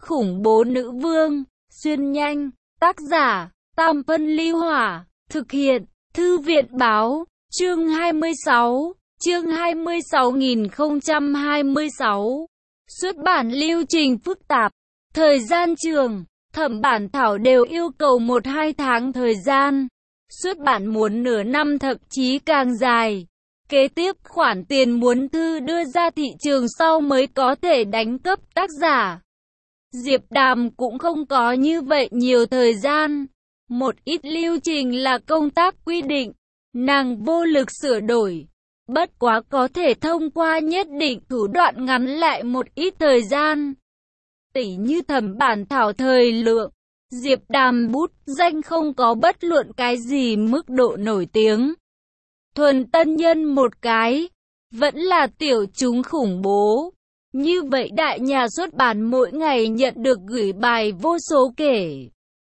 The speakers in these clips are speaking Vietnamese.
khủng bố nữ vương, xuyên nhanh, tác giả, Tam Phân Ly Hỏa, thực hiện, Thư viện báo, chương 26, chương 26.026, xuất bản lưu trình phức tạp, thời gian trường, thẩm bản thảo đều yêu cầu 1-2 tháng thời gian, xuất bản muốn nửa năm thậm chí càng dài. Kế tiếp khoản tiền muốn thư đưa ra thị trường sau mới có thể đánh cấp tác giả. Diệp Đàm cũng không có như vậy nhiều thời gian. Một ít lưu trình là công tác quy định, nàng vô lực sửa đổi. Bất quá có thể thông qua nhất định thủ đoạn ngắn lại một ít thời gian. Tỉ như thẩm bản thảo thời lượng, Diệp Đàm bút danh không có bất luận cái gì mức độ nổi tiếng. Thuần tân nhân một cái, vẫn là tiểu chúng khủng bố. Như vậy đại nhà xuất bản mỗi ngày nhận được gửi bài vô số kể.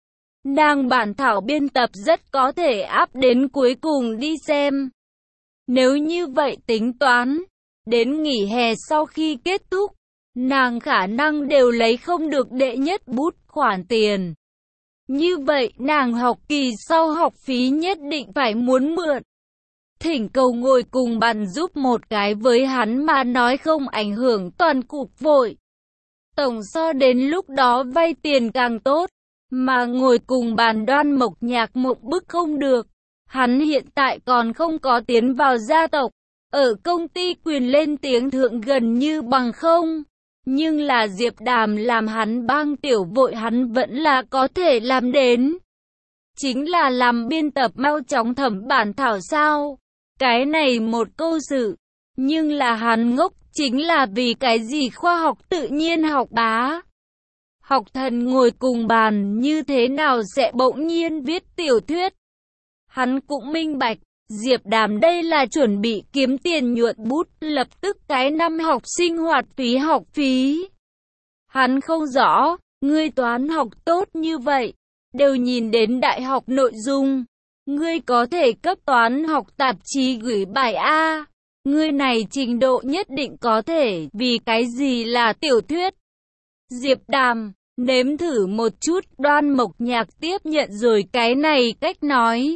Nàng bản thảo biên tập rất có thể áp đến cuối cùng đi xem. Nếu như vậy tính toán, đến nghỉ hè sau khi kết thúc, nàng khả năng đều lấy không được đệ nhất bút khoản tiền. Như vậy nàng học kỳ sau học phí nhất định phải muốn mượn. Thỉnh cầu ngồi cùng bàn giúp một cái với hắn mà nói không ảnh hưởng toàn cục vội. Tổng so đến lúc đó vay tiền càng tốt, mà ngồi cùng bàn Đoan Mộc Nhạc mộng bức không được. Hắn hiện tại còn không có tiến vào gia tộc, ở công ty quyền lên tiếng thượng gần như bằng không. Nhưng là Diệp Đàm làm hắn bang tiểu vội hắn vẫn là có thể làm đến. Chính là làm biên tập mau chóng thẩm bản thảo sao? Cái này một câu sự, nhưng là hắn ngốc chính là vì cái gì khoa học tự nhiên học bá. Học thần ngồi cùng bàn như thế nào sẽ bỗng nhiên viết tiểu thuyết. Hắn cũng minh bạch, Diệp Đàm đây là chuẩn bị kiếm tiền nhuận bút lập tức cái năm học sinh hoạt phí học phí. Hắn không rõ, ngươi toán học tốt như vậy, đều nhìn đến đại học nội dung. Ngươi có thể cấp toán học tạp chí gửi bài A. Ngươi này trình độ nhất định có thể, vì cái gì là tiểu thuyết. Diệp Đàm, nếm thử một chút. Đoan Mộc Nhạc tiếp nhận rồi cái này cách nói.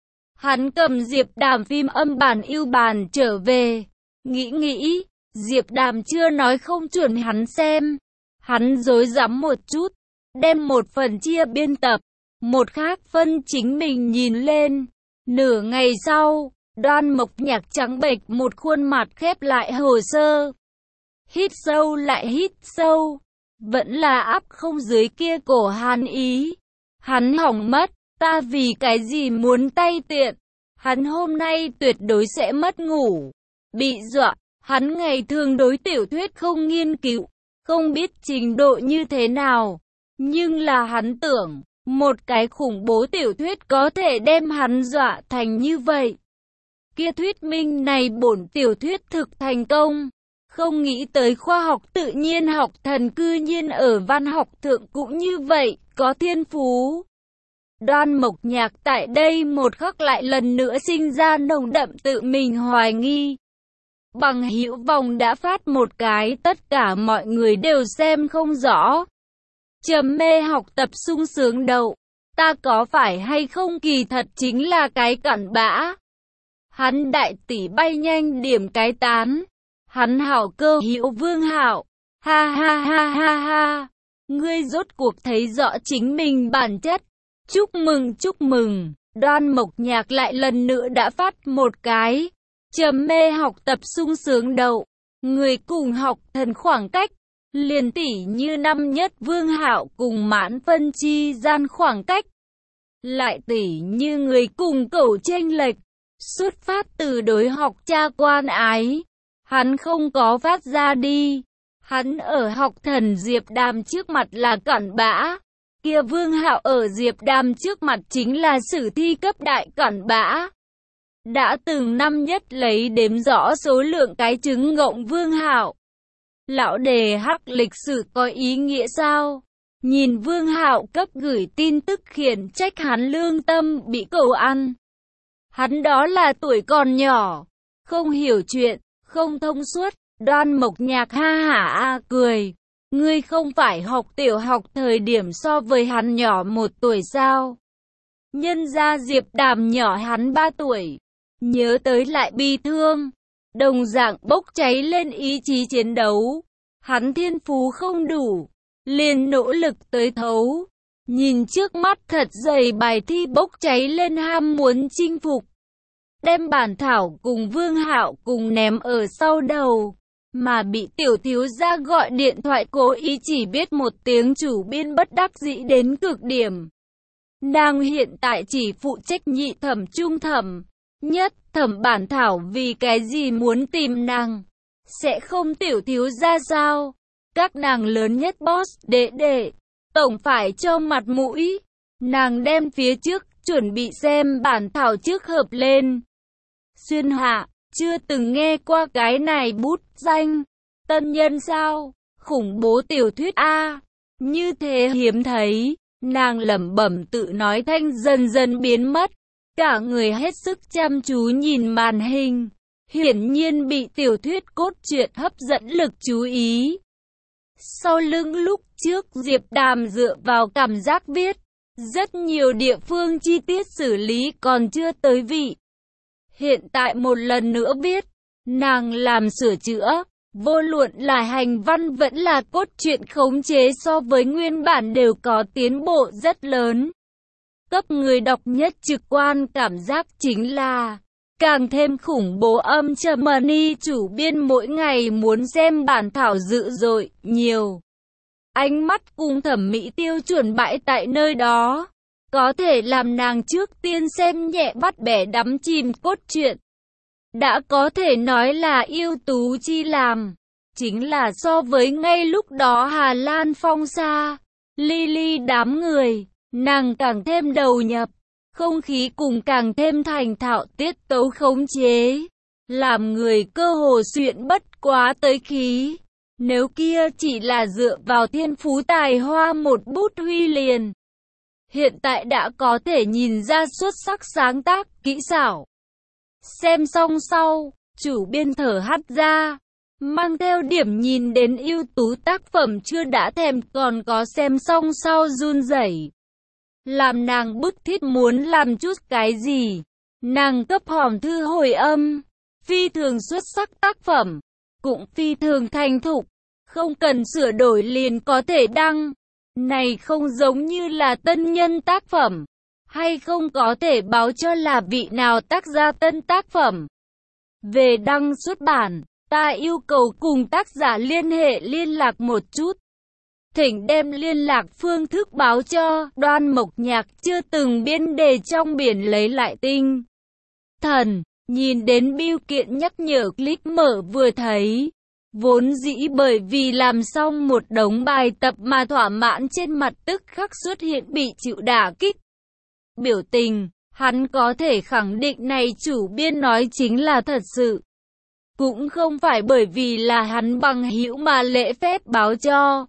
Hắn cầm Diệp Đàm phim âm bản ưu bản trở về. Nghĩ, Diệp Đàm chưa nói không chuẩn hắn xem. Hắn rối rắm một chút, đem một phần chia biên tập. Một khác phân chính mình nhìn lên. Nửa ngày sau, Đoan Mộc Nhạc trắng bệch một khuôn mặt khép lại hồ sơ. Hít sâu lại hít sâu. Vẫn là áp không dưới kia cổ Hàn Ý. Hắn hỏng mất, ta vì cái gì muốn tay tiện. Hắn hôm nay tuyệt đối sẽ mất ngủ. Bị dọa, hắn ngày thường đối tiểu thuyết không nghiên cứu, không biết trình độ như thế nào. Nhưng là hắn tưởng, một cái khủng bố tiểu thuyết có thể đem hắn dọa thành như vậy. Kia thuyết minh này bổn tiểu thuyết thực thành công. Không nghĩ tới khoa học tự nhiên học thần cư nhiên ở văn học thượng cũng như vậy, có thiên phú. Đoan Mộc Nhạc tại đây một khắc lại lần nữa sinh ra nồng đậm tự mình hoài nghi. Bằng hữu vòng đã phát một cái tất cả mọi người đều xem không rõ. Trầm mê học tập sung sướng đậu. Ta có phải hay không kỳ thật chính là cái cặn bã. Hắn đại tỷ bay nhanh điểm cái tán. Hắn hảo cơ hữu Vương Hạo. Ha ha ha ha ha. Ngươi rốt cuộc thấy rõ chính mình bản chất. Chúc mừng. Đoan Mộc Nhạc lại lần nữa đã phát một cái. Trầm mê học tập sung sướng đậu. Người cùng học thần khoảng cách. Liền tỉ như năm nhất Vương Hạo cùng Mãn Phân chi gian khoảng cách. Lại tỉ như người cùng cẩu chênh lệch. Xuất phát từ đối học cha quan ái. Hắn không có phát ra đi. Hắn ở học thần Diệp Đàm trước mặt là cặn bã. Kia Vương Hạo ở Diệp Đàm trước mặt chính là sử thi cấp đại cặn bã. Đã từng năm nhất lấy đếm rõ số lượng cái trứng ngỗng Vương Hạo. Lão đề hắc lịch sử có ý nghĩa sao? Nhìn Vương Hạo cấp gửi tin tức khiển trách hắn lương tâm bị cẩu ăn. Hắn đó là tuổi còn nhỏ, không hiểu chuyện, không thông suốt. Đoan Mộc Nhạc ha hả cười. Ngươi không phải học tiểu học thời điểm so với hắn nhỏ 1 tuổi sao? Nhân ra Diệp Đàm nhỏ hắn 3 tuổi. Nhớ tới lại bi thương. Đồng dạng bốc cháy lên ý chí chiến đấu. Hắn thiên phú không đủ. Liền nỗ lực tới thấu. Nhìn trước mắt thật dày bài thi bốc cháy lên ham muốn chinh phục. Đem bản thảo cùng Vương Hạo cùng ném ở sau đầu. Mà bị tiểu thiếu gia gọi điện thoại cố ý chỉ biết một tiếng chủ biên bất đắc dĩ đến cực điểm. Nàng hiện tại chỉ phụ trách nhị thẩm trung thẩm. Nhất thẩm bản thảo vì cái gì muốn tìm nàng. Sẽ không tiểu thiếu gia sao? Các nàng lớn nhất boss đệ tổng phải cho mặt mũi. Nàng đem phía trước chuẩn bị xem bản thảo trước hợp lên. Xuyên Hạ, chưa từng nghe qua cái này bút danh. Tân nhân sao? Khủng bố tiểu thuyết A. Như thế hiếm thấy. Nàng lẩm bẩm tự nói thanh dần dần biến mất. Cả người hết sức chăm chú nhìn màn hình. Hiển nhiên bị tiểu thuyết cốt truyện hấp dẫn lực chú ý. Sau lưng lúc trước Diệp Đàm dựa vào cảm giác viết. Rất nhiều địa phương chi tiết xử lý còn chưa tới vị. Hiện tại một lần nữa viết. Nàng làm sửa chữa. Vô luận là hành văn vẫn là cốt truyện khống chế so với nguyên bản đều có tiến bộ rất lớn. Cấp người đọc nhất trực quan cảm giác chính là càng thêm khủng bố âm trầm. Money chủ biên mỗi ngày muốn xem bản thảo dữ dội nhiều. Ánh mắt cùng thẩm mỹ tiêu chuẩn bãi tại nơi đó. Có thể làm nàng trước tiên xem nhẹ bắt bẻ đắm chìm cốt truyện. Đã có thể nói là yêu tú chi làm. Chính là so với ngay lúc đó Hà Lan phong sa, Lily đám người, nàng càng thêm đầu nhập. Không khí cùng càng thêm thành thạo tiết tấu khống chế. Làm người cơ hồ xuyện bất quá tới khí. Nếu kia chỉ là dựa vào thiên phú tài hoa một bút huy liền. Hiện tại đã có thể nhìn ra xuất sắc sáng tác, kỹ xảo. Xem xong sau, chủ biên thở hắt ra. Mang theo điểm nhìn đến ưu tú tác phẩm chưa đã thèm còn có xem xong sau run rẩy. Làm nàng bức thiết muốn làm chút cái gì. Nàng cấp hòm thư hồi âm. Phi thường xuất sắc tác phẩm. Cũng phi thường thành thục. Không cần sửa đổi liền có thể đăng. Này không giống như là tân nhân tác phẩm. Hay không có thể báo cho là vị nào tác gia tân tác phẩm. Về đăng xuất bản, ta yêu cầu cùng tác giả liên lạc một chút. Thỉnh đem liên lạc phương thức báo cho. Đoan Mộc Nhạc chưa từng biên đề trong biển lấy lại tinh thần. Nhìn đến bưu kiện nhắc nhở click mở vừa thấy. Vốn dĩ bởi vì làm xong một đống bài tập mà thỏa mãn trên mặt tức khắc xuất hiện bị chịu đả kích. Biểu tình, hắn có thể khẳng định này chủ biên nói chính là thật sự. Cũng không phải bởi vì là hắn bằng hữu mà lễ phép báo cho.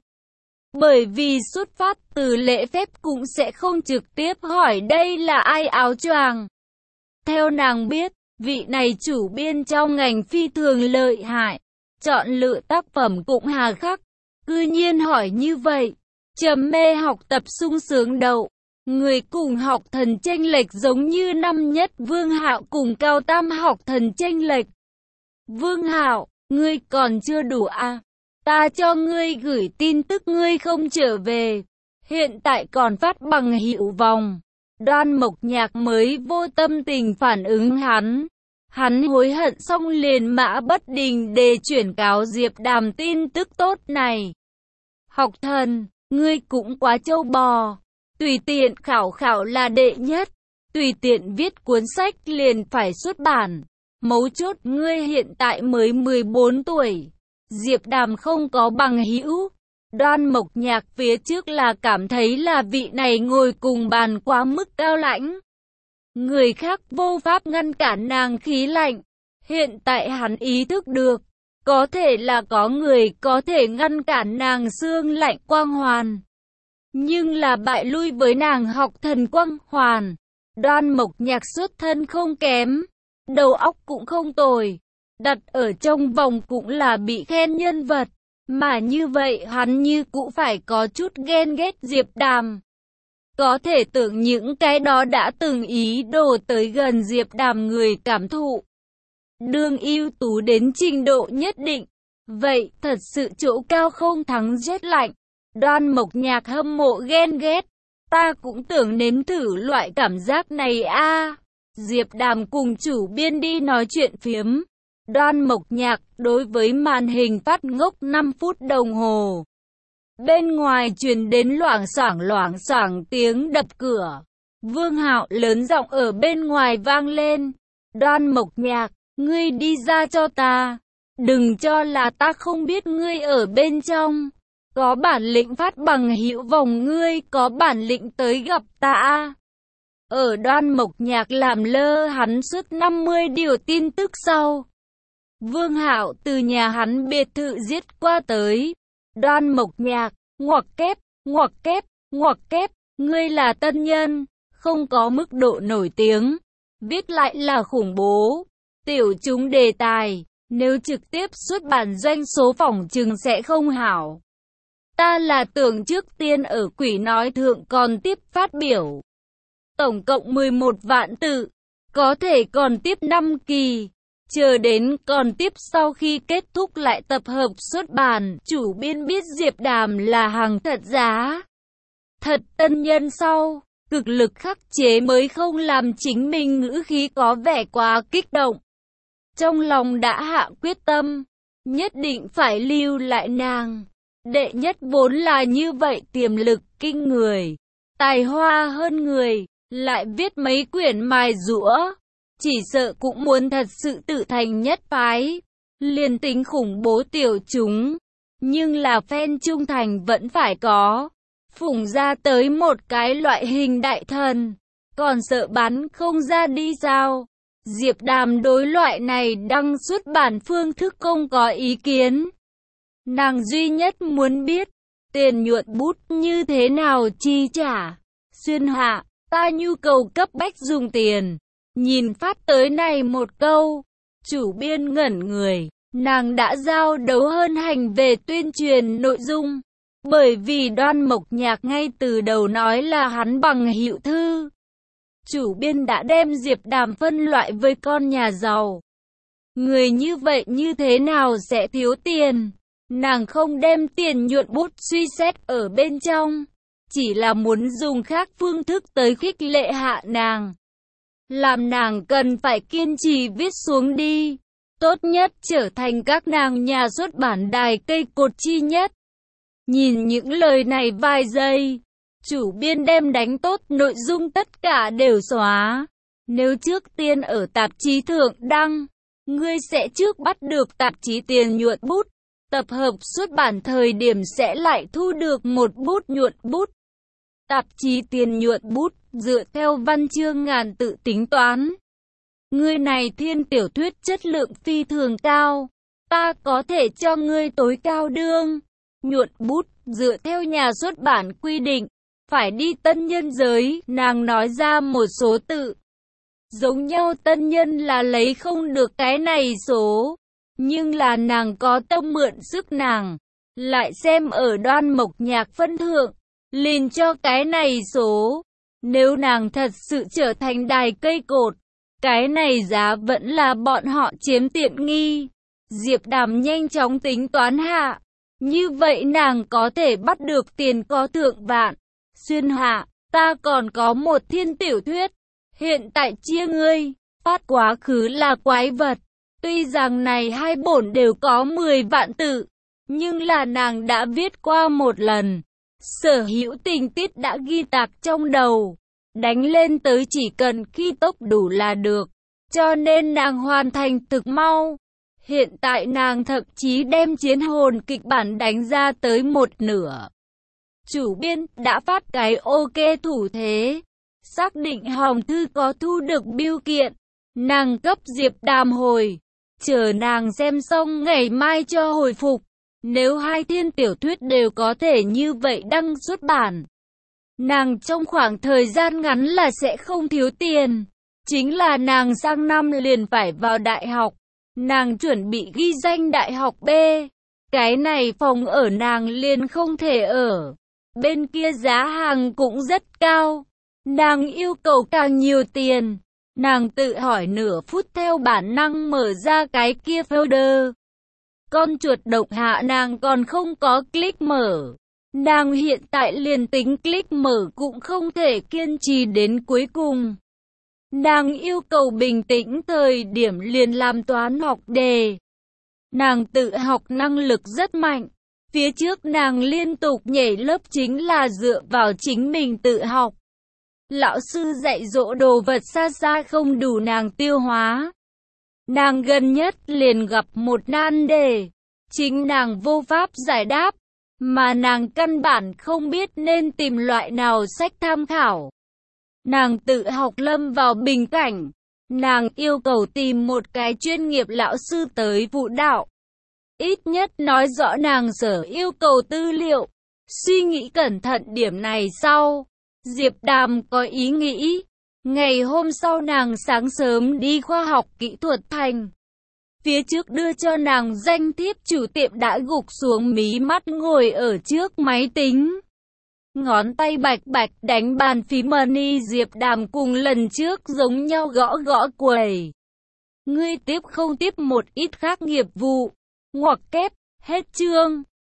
Bởi vì xuất phát từ lễ phép cũng sẽ không trực tiếp hỏi đây là ai áo choàng. Theo nàng biết, vị này chủ biên trong ngành phi thường lợi hại. Chọn lựa tác phẩm cũng hà khắc. Cư nhiên hỏi như vậy. Trầm mê học tập sung sướng đậu. Người cùng học thần chênh lệch giống như năm nhất Vương Hạo cùng Cao Tam học thần chênh lệch. Vương Hạo, ngươi còn chưa đủ à? Ta cho ngươi gửi tin tức ngươi không trở về. Hiện tại còn phát bằng hữu vòng. Đoan Mộc Nhạc mới vô tâm tình phản ứng hắn. Hắn hối hận xong liền mã bất đình để chuyển cáo Diệp Đàm tin tức tốt này. Học thần, ngươi cũng quá trâu bò. Tùy tiện khảo là đệ nhất. Tùy tiện viết cuốn sách liền phải xuất bản. Mấu chốt ngươi hiện tại mới 14 tuổi. Diệp Đàm không có bằng hữu. Đoan Mộc Nhạc phía trước là cảm thấy là vị này ngồi cùng bàn quá mức cao lãnh. Người khác vô pháp ngăn cản nàng khí lạnh. Hiện tại hắn ý thức được. Có thể là có người có thể ngăn cản nàng xương lạnh quang hoàn. Nhưng là bại lui với nàng học thần quang hoàn. Đoan Mộc Nhạc xuất thân không kém. Đầu óc cũng không tồi. Đặt ở trong vòng cũng là bị khen nhân vật. Mà như vậy hắn như cũng phải có chút ghen ghét Diệp Đàm. Có thể tưởng những cái đó đã từng ý đồ tới gần Diệp Đàm người cảm thụ đương ưu tú đến trình độ nhất định. Vậy thật sự chỗ cao không thắng rét lạnh. Đoan Mộc Nhạc hâm mộ ghen ghét. Ta cũng tưởng nếm thử loại cảm giác này a. Diệp Đàm cùng chủ biên đi nói chuyện phiếm. Đoan Mộc Nhạc đối với màn hình phát ngốc 5 phút đồng hồ. Bên ngoài truyền đến loảng xoảng tiếng đập cửa. Vương Hạo lớn giọng ở bên ngoài vang lên. Đoan Mộc Nhạc, ngươi đi ra cho ta. Đừng cho là ta không biết ngươi ở bên trong. Có bản lĩnh phát bằng hữu vòng, ngươi có bản lĩnh tới gặp ta. Ở Đoan Mộc Nhạc làm lơ hắn suốt 50 điều tin tức sau. Vương Hạo từ nhà hắn biệt thự giết qua tới. Đoan Mộc Nhạc, ngoặc kép, ngươi là tân nhân, không có mức độ nổi tiếng, viết lại là khủng bố. Tiểu chúng đề tài, nếu trực tiếp xuất bản doanh số phỏng chừng sẽ không hảo. Ta là tưởng trước tiên ở Quỷ Nói Thượng còn tiếp phát biểu. Tổng cộng 11 vạn tự, có thể còn tiếp 5 kỳ. Chờ đến còn tiếp sau khi kết thúc lại tập hợp xuất bản. Chủ biên biết Diệp Đàm là hàng thật giá thật tân nhân sau, cực lực khắc chế mới không làm chính mình ngữ khí có vẻ quá kích động. Trong lòng đã hạ quyết tâm, nhất định phải lưu lại nàng. Đệ nhất vốn là như vậy, tiềm lực kinh người, tài hoa hơn người, lại viết mấy quyển mài giũa. Chỉ sợ cũng muốn thật sự tự thành nhất phái. Liền tính khủng bố tiểu chúng, nhưng là fan trung thành vẫn phải có. Phủng ra tới một cái loại hình đại thần, còn sợ bán không ra đi sao? Diệp Đàm đối loại này đăng xuất bản phương thức không có ý kiến. Nàng duy nhất muốn biết, tiền nhuận bút như thế nào chi trả. Xuyên hạ, ta nhu cầu cấp bách dùng tiền. Nhìn phát tới này một câu, chủ biên ngẩn người, nàng đã giao đấu hơn hành về tuyên truyền nội dung. Bởi vì Đoan Mộc Nhạc ngay từ đầu nói là hắn bằng hữu thư. Chủ biên đã đem Diệp Đàm phân loại với con nhà giàu. Người như vậy như thế nào sẽ thiếu tiền? Nàng không đem tiền nhuận bút suy xét ở bên trong, chỉ là muốn dùng khác phương thức tới khích lệ hạ nàng. Làm nàng cần phải kiên trì viết xuống đi. Tốt nhất trở thành các nàng nhà xuất bản đài cây cột chi nhất. Nhìn những lời này vài giây, chủ biên đem đánh tốt nội dung tất cả đều xóa. Nếu trước tiên ở tạp chí thượng đăng, ngươi sẽ trước bắt được tạp chí tiền nhuận bút. Tập hợp xuất bản thời điểm sẽ lại thu được một bút nhuận bút. Tạp chí tiền nhuận bút dựa theo văn chương ngàn tự tính toán. Ngươi này thiên tiểu thuyết chất lượng phi thường cao, ta có thể cho ngươi tối cao đương. Nhuận bút dựa theo nhà xuất bản quy định, phải đi tân nhân giới. Nàng nói ra một số tự. Giống nhau tân nhân là lấy không được cái này số. Nhưng là nàng có tâm mượn sức nàng. Lại xem ở Đoan Mộc Nhạc phân thượng, liền cho cái này số. Nếu nàng thật sự trở thành đài cây cột, cái này giá vẫn là bọn họ chiếm tiện nghi. Diệp Đàm nhanh chóng tính toán hạ. Như vậy nàng có thể bắt được tiền có thượng vạn. Xuyên hạ, ta còn có một thiên tiểu thuyết. Hiện tại chia ngươi, phát quá khứ là quái vật. Tuy rằng này hai bổn đều có 10 vạn tự, nhưng là nàng đã viết qua một lần. Sở hữu tình tiết đã ghi tạc trong đầu. Đánh lên tới chỉ cần khi tốc đủ là được. Cho nên nàng hoàn thành thực mau. Hiện tại nàng thậm chí đem chiến hồn kịch bản đánh ra tới một nửa. Chủ biên đã phát cái ok thủ thế. Xác định hòm thư có thu được bưu kiện. Nàng cấp Diệp Đàm hồi. Chờ nàng xem xong ngày mai cho hồi phục. Nếu hai thiên tiểu thuyết đều có thể như vậy đăng xuất bản, nàng trong khoảng thời gian ngắn là sẽ không thiếu tiền. Chính là nàng sang năm liền phải vào đại học. Nàng chuẩn bị ghi danh đại học B. cái này phòng ở nàng liền không thể ở. Bên kia giá hàng cũng rất cao. Nàng yêu cầu càng nhiều tiền. Nàng tự hỏi nửa phút theo bản năng mở ra cái kia folder. Con chuột độc hạ nàng còn không có click mở. Nàng hiện tại liền tính click mở cũng không thể kiên trì đến cuối cùng. Nàng yêu cầu bình tĩnh thời điểm liền làm toán học đề. Nàng tự học năng lực rất mạnh. Phía trước nàng liên tục nhảy lớp chính là dựa vào chính mình tự học. Lão sư dạy dỗ đồ vật xa xa không đủ nàng tiêu hóa. Nàng gần nhất liền gặp một nan đề. Chính nàng vô pháp giải đáp. Mà nàng căn bản không biết nên tìm loại nào sách tham khảo. Nàng tự học lâm vào bình cảnh. Nàng yêu cầu tìm một cái chuyên nghiệp lão sư tới phụ đạo. Ít nhất nói rõ nàng sở yêu cầu tư liệu. Suy nghĩ cẩn thận điểm này sau. Diệp Đàm có ý nghĩ. Ngày hôm sau nàng sáng sớm đi khoa học kỹ thuật thành. Phía trước đưa cho nàng danh thiếp chủ tiệm đã gục xuống mí mắt ngồi ở trước máy tính. Ngón tay bạch bạch đánh bàn phím money. Diệp Đàm cùng lần trước giống nhau gõ gõ quầy. Ngươi tiếp không tiếp một ít khác nghiệp vụ. Ngoặc kép, hết chương.